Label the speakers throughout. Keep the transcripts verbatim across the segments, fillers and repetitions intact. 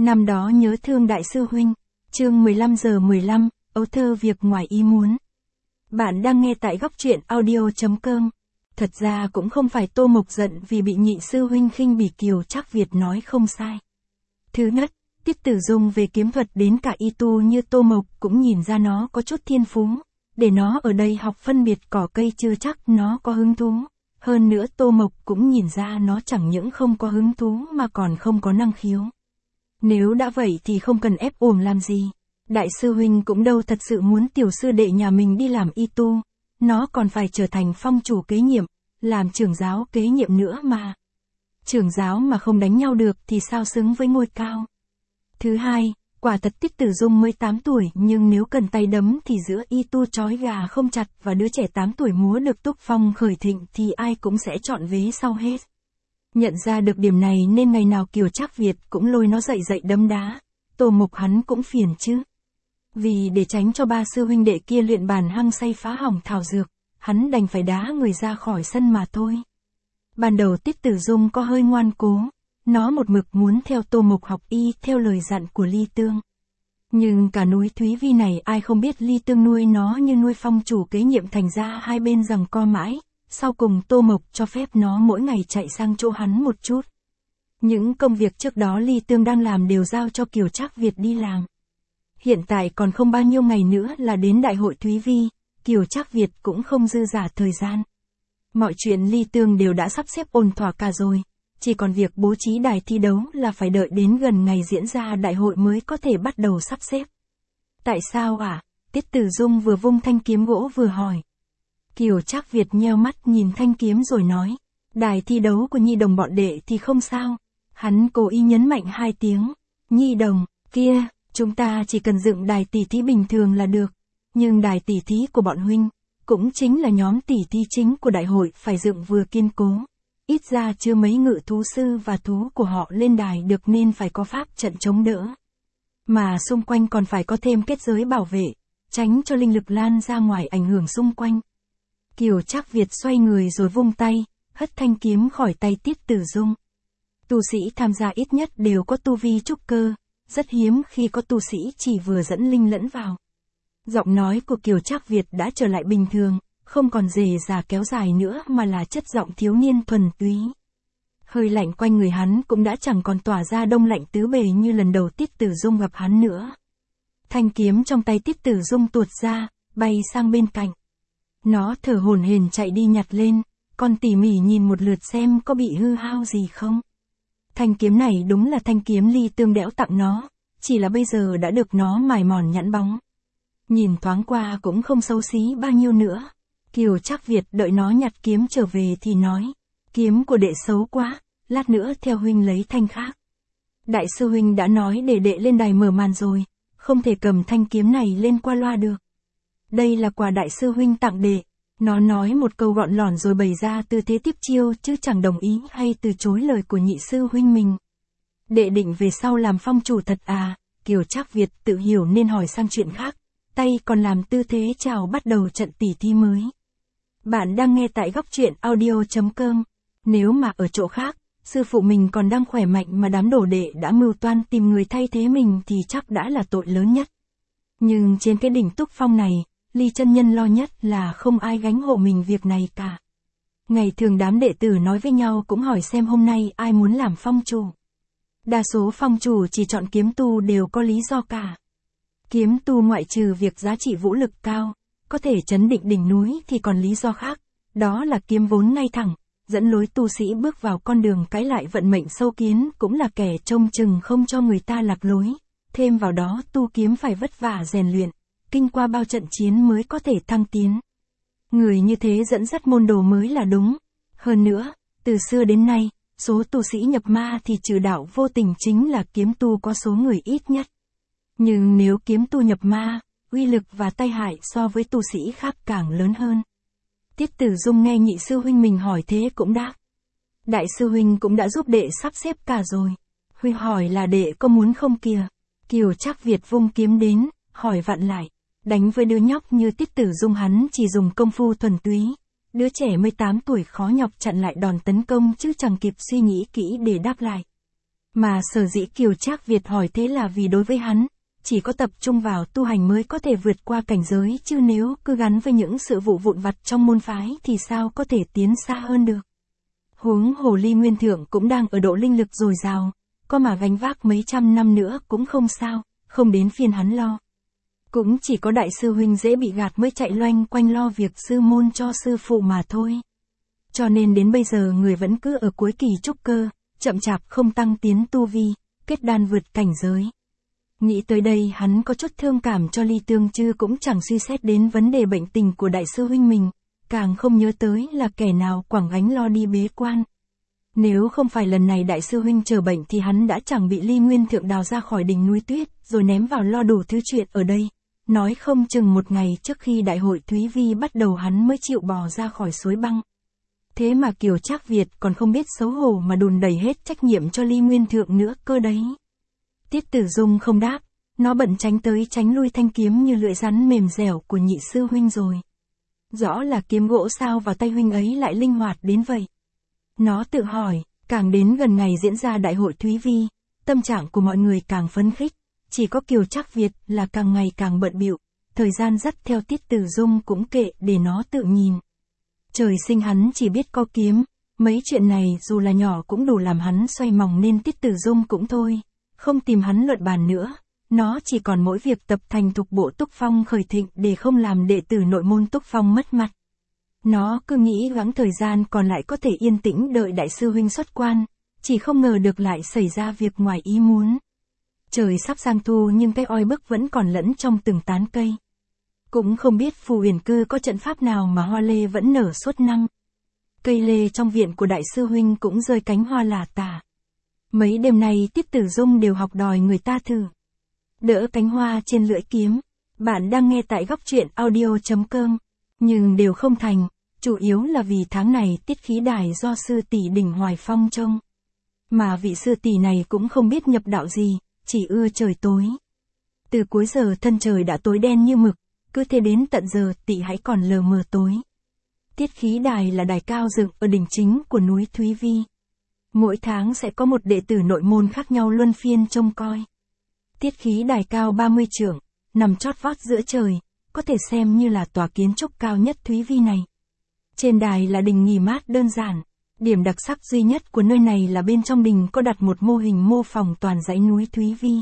Speaker 1: Năm đó nhớ thương đại sư huynh, chương mười lăm giờ mười lăm, ấu thơ việc ngoài ý muốn. Bạn đang nghe tại góc truyện audio.com. Thật ra cũng không phải Tô Mộc giận vì bị nhị sư huynh khinh bỉ, Kiều Trác Việt nói không sai. Thứ nhất, Tiết Tử Dung về kiếm thuật đến cả y tu như Tô Mộc cũng nhìn ra nó có chút thiên phú. Để nó ở đây học phân biệt cỏ cây chưa chắc nó có hứng thú. Hơn nữa Tô Mộc cũng nhìn ra nó chẳng những không có hứng thú mà còn không có năng khiếu. Nếu đã vậy thì không cần ép uổng làm gì. Đại sư huynh cũng đâu thật sự muốn tiểu sư đệ nhà mình đi làm y tu. Nó còn phải trở thành phong chủ kế nhiệm, làm trưởng giáo kế nhiệm nữa mà. Trưởng giáo mà không đánh nhau được thì sao xứng với ngôi cao. Thứ hai, quả thật Tiết Tử Dung mới tám tuổi nhưng nếu cần tay đấm thì giữa y tu trói gà không chặt và đứa trẻ tám tuổi múa được túc phong khởi thịnh thì ai cũng sẽ chọn vế sau hết. Nhận ra được điểm này nên ngày nào Kiều Trác Việt cũng lôi nó dậy dậy đấm đá. Tô Mộc hắn cũng phiền chứ. Vì để tránh cho ba sư huynh đệ kia luyện bàn hăng say phá hỏng thảo dược, hắn đành phải đá người ra khỏi sân mà thôi. Ban đầu Tiết Tử Dung có hơi ngoan cố, nó một mực muốn theo Tô Mộc học y theo lời dặn của Ly Tương. Nhưng cả núi Thúy Vi này ai không biết Ly Tương nuôi nó như nuôi phong chủ kế nhiệm, thành ra hai bên giằng co mãi, sau cùng Tô Mộc cho phép nó mỗi ngày chạy sang chỗ hắn một chút. Những công việc trước đó Ly Tương đang làm đều giao cho Kiều Trác Việt đi làm. Hiện tại còn không bao nhiêu ngày nữa là đến đại hội Thúy Vi, Kiều Trác Việt cũng không dư dả thời gian. Mọi chuyện Ly Tương đều đã sắp xếp ổn thỏa cả rồi, chỉ còn việc bố trí đài thi đấu là phải đợi đến gần ngày diễn ra đại hội mới có thể bắt đầu sắp xếp. Tại sao ạ? À? Tiết Tử Dung vừa vung thanh kiếm gỗ vừa hỏi. Kiều Trác Việt nheo mắt nhìn thanh kiếm rồi nói, đài thi đấu của nhi đồng bọn đệ thì không sao. Hắn cố ý nhấn mạnh hai tiếng, nhi đồng, kia, chúng ta chỉ cần dựng đài tỷ thí bình thường là được. Nhưng đài tỷ thí của bọn huynh, cũng chính là nhóm tỷ thí chính của đại hội phải dựng vừa kiên cố. Ít ra chưa mấy ngự thú sư và thú của họ lên đài được nên phải có pháp trận chống đỡ. Mà xung quanh còn phải có thêm kết giới bảo vệ, tránh cho linh lực lan ra ngoài ảnh hưởng xung quanh. Kiều Trác Việt xoay người rồi vung tay, hất thanh kiếm khỏi tay Tiết Tử Dung. Tu sĩ tham gia ít nhất đều có tu vi trúc cơ, rất hiếm khi có tu sĩ chỉ vừa dẫn linh lẫn vào. Giọng nói của Kiều Trác Việt đã trở lại bình thường, không còn rề rà kéo dài nữa mà là chất giọng thiếu niên thuần túy. Hơi lạnh quanh người hắn cũng đã chẳng còn tỏa ra đông lạnh tứ bề như lần đầu Tiết Tử Dung gặp hắn nữa. Thanh kiếm trong tay Tiết Tử Dung tuột ra, bay sang bên cạnh. Nó thở hổn hển chạy đi nhặt lên, còn tỉ mỉ nhìn một lượt xem có bị hư hao gì không. Thanh kiếm này đúng là thanh kiếm Ly Tương đẽo tặng nó, chỉ là bây giờ đã được nó mài mòn nhẵn bóng. Nhìn thoáng qua cũng không xấu xí bao nhiêu nữa. Kiều Trác Việt đợi nó nhặt kiếm trở về thì nói, kiếm của đệ xấu quá, lát nữa theo huynh lấy thanh khác. Đại sư huynh đã nói để đệ lên đài mở màn rồi, không thể cầm thanh kiếm này lên qua loa được. Đây là quà đại sư huynh tặng đệ. Nó nói một câu gọn lỏn rồi bày ra tư thế tiếp chiêu chứ chẳng đồng ý hay từ chối lời của nhị sư huynh mình. Đệ định về sau làm phong chủ thật à? Kiều Trác Việt tự hiểu nên hỏi sang chuyện khác, tay còn làm tư thế chào bắt đầu trận tỷ thi mới. Bạn đang nghe tại góc truyện audio.com. Nếu mà ở chỗ khác, sư phụ mình còn đang khỏe mạnh mà đám đồ đệ đã mưu toan tìm người thay thế mình thì chắc đã là tội lớn nhất. Nhưng trên cái đỉnh túc phong này, Ly chân nhân lo nhất là không ai gánh hộ mình việc này cả. Ngày thường đám đệ tử nói với nhau cũng hỏi xem hôm nay ai muốn làm phong chủ. Đa số phong chủ chỉ chọn kiếm tu đều có lý do cả. Kiếm tu ngoại trừ việc giá trị vũ lực cao, có thể chấn định đỉnh núi thì còn lý do khác, đó là kiếm vốn ngay thẳng, dẫn lối tu sĩ bước vào con đường cãi lại vận mệnh sâu kiến cũng là kẻ trông chừng không cho người ta lạc lối. Thêm vào đó tu kiếm phải vất vả rèn luyện, kinh qua bao trận chiến mới có thể thăng tiến. Người như thế dẫn dắt môn đồ mới là đúng. Hơn nữa, từ xưa đến nay, số tu sĩ nhập ma thì trừ đạo vô tình chính là kiếm tu có số người ít nhất. Nhưng nếu kiếm tu nhập ma, uy lực và tai hại so với tu sĩ khác càng lớn hơn. Tiết Tử Dung nghe nhị sư huynh mình hỏi thế cũng đáp. Đại sư huynh cũng đã giúp đệ sắp xếp cả rồi. Huynh hỏi là đệ có muốn không kìa? Kiều Trác Việt vung kiếm đến, hỏi vặn lại. Đánh với đứa nhóc như Tiết Tử Dung hắn chỉ dùng công phu thuần túy. Đứa trẻ mười tám tuổi khó nhọc chặn lại đòn tấn công chứ chẳng kịp suy nghĩ kỹ để đáp lại. Mà sở dĩ Kiều Trác Việt hỏi thế là vì đối với hắn, chỉ có tập trung vào tu hành mới có thể vượt qua cảnh giới, chứ nếu cứ gắn với những sự vụ vụn vặt trong môn phái thì sao có thể tiến xa hơn được. Huống hồ Ly Nguyên Thượng cũng đang ở độ linh lực dồi dào, có mà gánh vác mấy trăm năm nữa cũng không sao, không đến phiên hắn lo. Cũng chỉ có đại sư huynh dễ bị gạt mới chạy loanh quanh lo việc sư môn cho sư phụ mà thôi. Cho nên đến bây giờ người vẫn cứ ở cuối kỳ trúc cơ, chậm chạp không tăng tiến tu vi, kết đan vượt cảnh giới. Nghĩ tới đây hắn có chút thương cảm cho Ly Tương Chư, cũng chẳng suy xét đến vấn đề bệnh tình của đại sư huynh mình, càng không nhớ tới là kẻ nào quẳng gánh lo đi bế quan. Nếu không phải lần này đại sư huynh chờ bệnh thì hắn đã chẳng bị Ly Nguyên Thượng đào ra khỏi đỉnh núi tuyết, rồi ném vào lo đủ thứ chuyện ở đây. Nói không chừng một ngày trước khi đại hội Thúy Vi bắt đầu hắn mới chịu bò ra khỏi suối băng. Thế mà Kiều Trác Việt còn không biết xấu hổ mà đùn đẩy hết trách nhiệm cho Ly Nguyên Thượng nữa cơ đấy. Tiết Tử Dung không đáp, nó bận tránh tới tránh lui thanh kiếm như lưỡi rắn mềm dẻo của nhị sư huynh rồi. Rõ là kiếm gỗ sao vào tay huynh ấy lại linh hoạt đến vậy. Nó tự hỏi, càng đến gần ngày diễn ra đại hội Thúy Vi, tâm trạng của mọi người càng phấn khích, chỉ có Kiều Trác Việt là càng ngày càng bận bịu, thời gian dắt theo Tiết Tử Dung cũng kệ để nó tự nhìn. Trời sinh hắn chỉ biết có kiếm, mấy chuyện này dù là nhỏ cũng đủ làm hắn xoay mòng, nên Tiết Tử Dung cũng thôi, không tìm hắn luận bàn nữa, nó chỉ còn mỗi việc tập thành thục bộ Túc Phong khởi thịnh để không làm đệ tử nội môn Túc Phong mất mặt. Nó cứ nghĩ gắng thời gian còn lại có thể yên tĩnh đợi đại sư huynh xuất quan, chỉ không ngờ được lại xảy ra việc ngoài ý muốn. Trời sắp sang thu nhưng cái oi bức vẫn còn lẫn trong từng tán cây. Cũng không biết Phù Uyển Cư có trận pháp nào mà hoa lê vẫn nở suốt năm. Cây lê trong viện của đại sư huynh cũng rơi cánh hoa lả tả. Mấy đêm nay Tiết Tử Dung đều học đòi người ta thử đỡ cánh hoa trên lưỡi kiếm. Bạn đang nghe tại góc truyện audio chấm com, nhưng đều không thành, chủ yếu là vì tháng này tiết khí đài do sư tỷ Đỉnh Hoài Phong trông. Mà vị sư tỷ này cũng không biết nhập đạo gì, chỉ ưa trời tối. Từ cuối giờ thân trời đã tối đen như mực, cứ thế đến tận giờ tỷ hãy còn lờ mờ tối. Tiết khí đài là đài cao dựng ở đỉnh chính của núi Thúy Vi. Mỗi tháng sẽ có một đệ tử nội môn khác nhau luân phiên trông coi. Tiết khí đài cao ba mươi trượng, nằm chót vót giữa trời, có thể xem như là tòa kiến trúc cao nhất Thúy Vi này. Trên đài là đình nghỉ mát đơn giản, điểm đặc sắc duy nhất của nơi này là bên trong đình có đặt một mô hình mô phỏng toàn dãy núi Thúy Vi.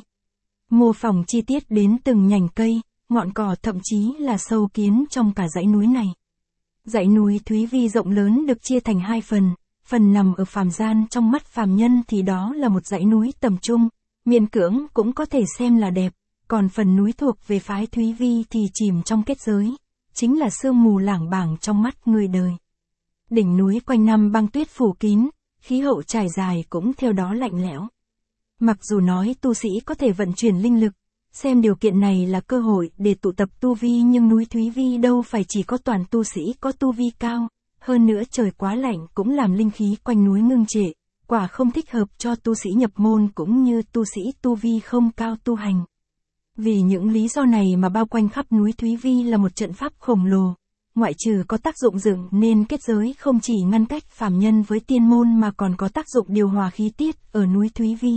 Speaker 1: Mô phỏng chi tiết đến từng nhành cây, ngọn cỏ, thậm chí là sâu kiến trong cả dãy núi này. Dãy núi Thúy Vi rộng lớn được chia thành hai phần, phần nằm ở phàm gian trong mắt phàm nhân thì đó là một dãy núi tầm trung, miễn cưỡng cũng có thể xem là đẹp, còn phần núi thuộc về phái Thúy Vi thì chìm trong kết giới, chính là sương mù lảng bảng trong mắt người đời. Đỉnh núi quanh năm băng tuyết phủ kín, khí hậu trải dài cũng theo đó lạnh lẽo. Mặc dù nói tu sĩ có thể vận chuyển linh lực, xem điều kiện này là cơ hội để tụ tập tu vi, nhưng núi Thúy Vi đâu phải chỉ có toàn tu sĩ có tu vi cao, hơn nữa trời quá lạnh cũng làm linh khí quanh núi ngưng trệ, quả không thích hợp cho tu sĩ nhập môn cũng như tu sĩ tu vi không cao tu hành. Vì những lý do này mà bao quanh khắp núi Thúy Vi là một trận pháp khổng lồ, ngoại trừ có tác dụng dựng nên kết giới không chỉ ngăn cách phàm nhân với tiên môn mà còn có tác dụng điều hòa khí tiết ở núi Thúy Vi.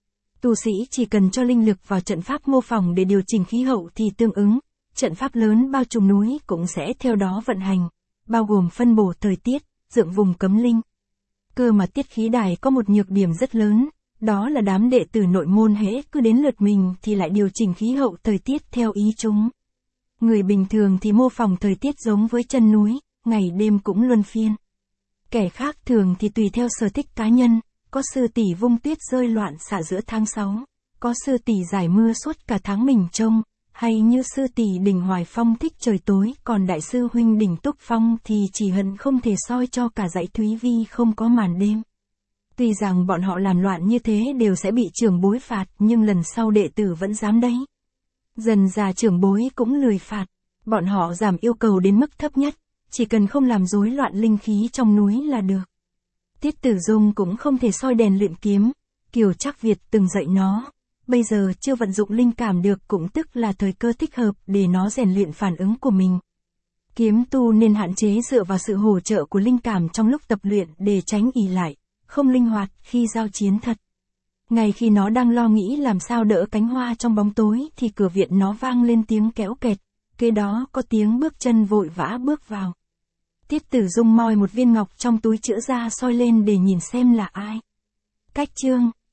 Speaker 1: Tu sĩ chỉ cần cho linh lực vào trận pháp mô phỏng để điều chỉnh khí hậu thì tương ứng, trận pháp lớn bao trùm núi cũng sẽ theo đó vận hành, bao gồm phân bổ thời tiết, dựng vùng cấm linh. Cơ mà tiết khí đài có một nhược điểm rất lớn, đó là đám đệ tử nội môn hễ cứ đến lượt mình thì lại điều chỉnh khí hậu thời tiết theo ý chúng. Người bình thường thì mô phỏng thời tiết giống với chân núi, ngày đêm cũng luân phiên. Kẻ khác thường thì tùy theo sở thích cá nhân, có sư tỷ vung tuyết rơi loạn xạ giữa tháng sáu, có sư tỷ giải mưa suốt cả tháng mình trông, hay như sư tỷ Đỉnh Hoài Phong thích trời tối, còn đại sư huynh Đỉnh Túc Phong thì chỉ hận không thể soi cho cả dãy Thúy Vi không có màn đêm. Tuy rằng bọn họ làm loạn như thế đều sẽ bị trưởng bối phạt, nhưng lần sau đệ tử vẫn dám đấy. Dần già trưởng bối cũng lười phạt, bọn họ giảm yêu cầu đến mức thấp nhất, chỉ cần không làm rối loạn linh khí trong núi là được. Tiết Tử Dung cũng không thể soi đèn luyện kiếm, Kiều Trác Việt từng dạy nó, bây giờ chưa vận dụng linh cảm được cũng tức là thời cơ thích hợp để nó rèn luyện phản ứng của mình. Kiếm tu nên hạn chế dựa vào sự hỗ trợ của linh cảm trong lúc tập luyện để tránh ỷ lại, không linh hoạt khi giao chiến thật. Ngay khi nó đang lo nghĩ làm sao đỡ cánh hoa trong bóng tối thì cửa viện nó vang lên tiếng kéo kẹt, kế đó có tiếng bước chân vội vã bước vào. Tiết Tử Dung moi một viên ngọc trong túi chữa ra soi lên để nhìn xem là ai. Cách chương,